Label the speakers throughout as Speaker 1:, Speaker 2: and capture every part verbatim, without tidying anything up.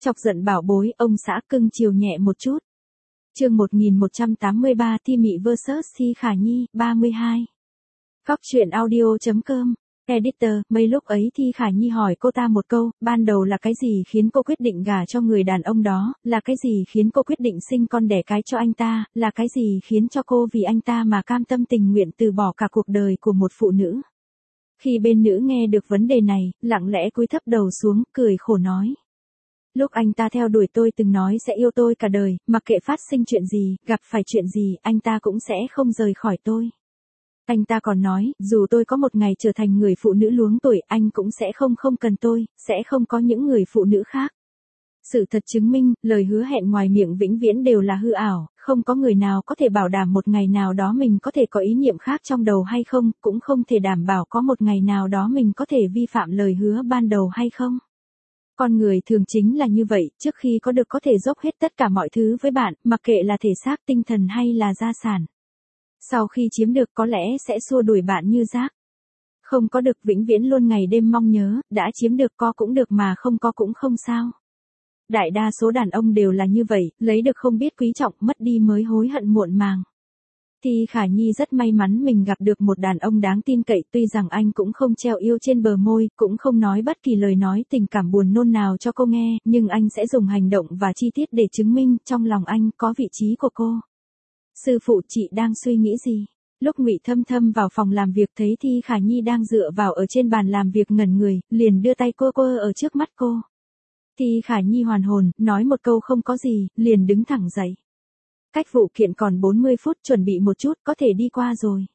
Speaker 1: Chọc giận bảo bối, ông xã cưng chiều nhẹ một chút. Chương một nghìn một trăm tám mươi ba Thi Mị versus Thi Khả Nhi, ba mươi hai. Góc truyện audio chấm com. Editor, mấy lúc ấy Thi Khả Nhi hỏi cô ta một câu, ban đầu là cái gì khiến cô quyết định gả cho người đàn ông đó, là cái gì khiến cô quyết định sinh con đẻ cái cho anh ta, là cái gì khiến cho cô vì anh ta mà cam tâm tình nguyện từ bỏ cả cuộc đời của một phụ nữ. Khi bên nữ nghe được vấn đề này, lặng lẽ cúi thấp đầu xuống, cười khổ nói. Lúc anh ta theo đuổi tôi từng nói sẽ yêu tôi cả đời, mặc kệ phát sinh chuyện gì, gặp phải chuyện gì, anh ta cũng sẽ không rời khỏi tôi. Anh ta còn nói, dù tôi có một ngày trở thành người phụ nữ luống tuổi, anh cũng sẽ không không cần tôi, sẽ không có những người phụ nữ khác. Sự thật chứng minh, lời hứa hẹn ngoài miệng vĩnh viễn đều là hư ảo, không có người nào có thể bảo đảm một ngày nào đó mình có thể có ý niệm khác trong đầu hay không, cũng không thể đảm bảo có một ngày nào đó mình có thể vi phạm lời hứa ban đầu hay không. Con người thường chính là như vậy, trước khi có được có thể dốc hết tất cả mọi thứ với bạn, mặc kệ là thể xác, tinh thần hay là gia sản. Sau khi chiếm được có lẽ sẽ xua đuổi bạn như rác. Không có được vĩnh viễn luôn ngày đêm mong nhớ, đã chiếm được có cũng được mà không có cũng không sao. Đại đa số đàn ông đều là như vậy, lấy được không biết quý trọng, mất đi mới hối hận muộn màng. Thi Khả Nhi rất may mắn mình gặp được một đàn ông đáng tin cậy, tuy rằng anh cũng không treo yêu trên bờ môi, cũng không nói bất kỳ lời nói tình cảm buồn nôn nào cho cô nghe, nhưng anh sẽ dùng hành động và chi tiết để chứng minh trong lòng anh có vị trí của cô. Sư phụ, chị đang suy nghĩ gì? Lúc Ngụy Thâm Thâm vào phòng làm việc thấy Thi Khả Nhi đang dựa vào ở trên bàn làm việc ngẩn người, liền đưa tay cô cô ở trước mắt cô. Thi Khả Nhi hoàn hồn, nói một câu không có gì, liền đứng thẳng dậy. Cách vụ kiện còn bốn mươi phút, chuẩn bị một chút, có thể đi qua rồi.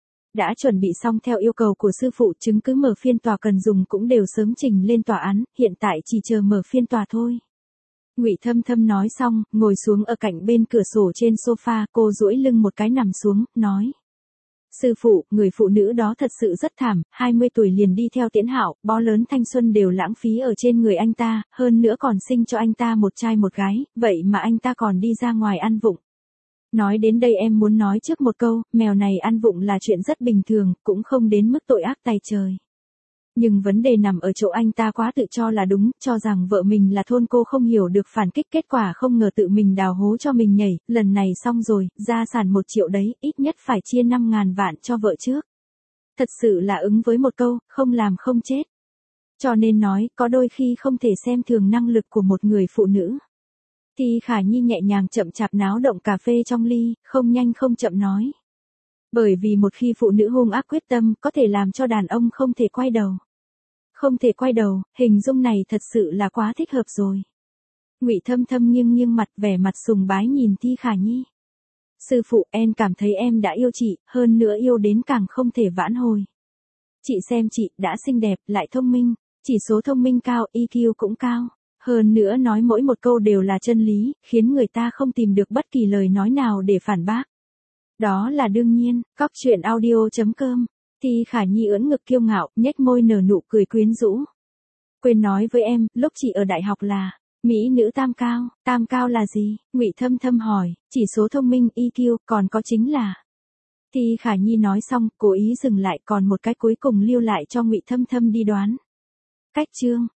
Speaker 1: Đã chuẩn bị xong theo yêu cầu của sư phụ, chứng cứ mở phiên tòa cần dùng cũng đều sớm trình lên tòa án, hiện tại chỉ chờ mở phiên tòa thôi. Ngụy Thâm Thâm nói xong, ngồi xuống ở cạnh bên cửa sổ trên sofa, cô duỗi lưng một cái nằm xuống, nói. Sư phụ, người phụ nữ đó thật sự rất thảm, hai mươi tuổi liền đi theo Tiễn Hạo, bó lớn thanh xuân đều lãng phí ở trên người anh ta, hơn nữa còn sinh cho anh ta một trai một gái, vậy mà anh ta còn đi ra ngoài ăn vụng. Nói đến đây em muốn nói trước một câu, mèo này ăn vụng là chuyện rất bình thường, cũng không đến mức tội ác tày trời. Nhưng vấn đề nằm ở chỗ anh ta quá tự cho là đúng, cho rằng vợ mình là thôn cô không hiểu được phản kích, kết quả không ngờ tự mình đào hố cho mình nhảy, lần này xong rồi, gia sản một triệu đấy, ít nhất phải chia năm ngàn vạn cho vợ trước. Thật sự là ứng với một câu, không làm không chết. Cho nên nói, có đôi khi không thể xem thường năng lực của một người phụ nữ. Thi Khả Nhi nhẹ nhàng chậm chạp náo động cà phê trong ly, không nhanh không chậm nói. Bởi vì một khi phụ nữ hung ác quyết tâm, có thể làm cho đàn ông không thể quay đầu. Không thể quay đầu, hình dung này thật sự là quá thích hợp rồi. Ngụy Thâm Thâm nghiêng nghiêng mặt, vẻ mặt sùng bái nhìn Thi Khả Nhi. Sư phụ, em cảm thấy em đã yêu chị, hơn nữa yêu đến càng không thể vãn hồi. Chị xem chị, đã xinh đẹp, lại thông minh, chỉ số thông minh cao, i kiu cũng cao. Hơn nữa nói mỗi một câu đều là chân lý, khiến người ta không tìm được bất kỳ lời nói nào để phản bác. Đó là đương nhiên. Góc truyện audio chấm com. Thi Khả Nhi ưỡn ngực kiêu ngạo, nhếch môi nở nụ cười quyến rũ. Quên nói với em, lúc chị ở đại học là mỹ nữ tam cao. Tam cao là gì? Ngụy Thâm Thâm hỏi. Chỉ số thông minh, i kiu, còn có chính là. Thi Khả Nhi nói xong, cố ý dừng lại, còn một cái cuối cùng lưu lại cho Ngụy Thâm Thâm đi đoán. Cách chương.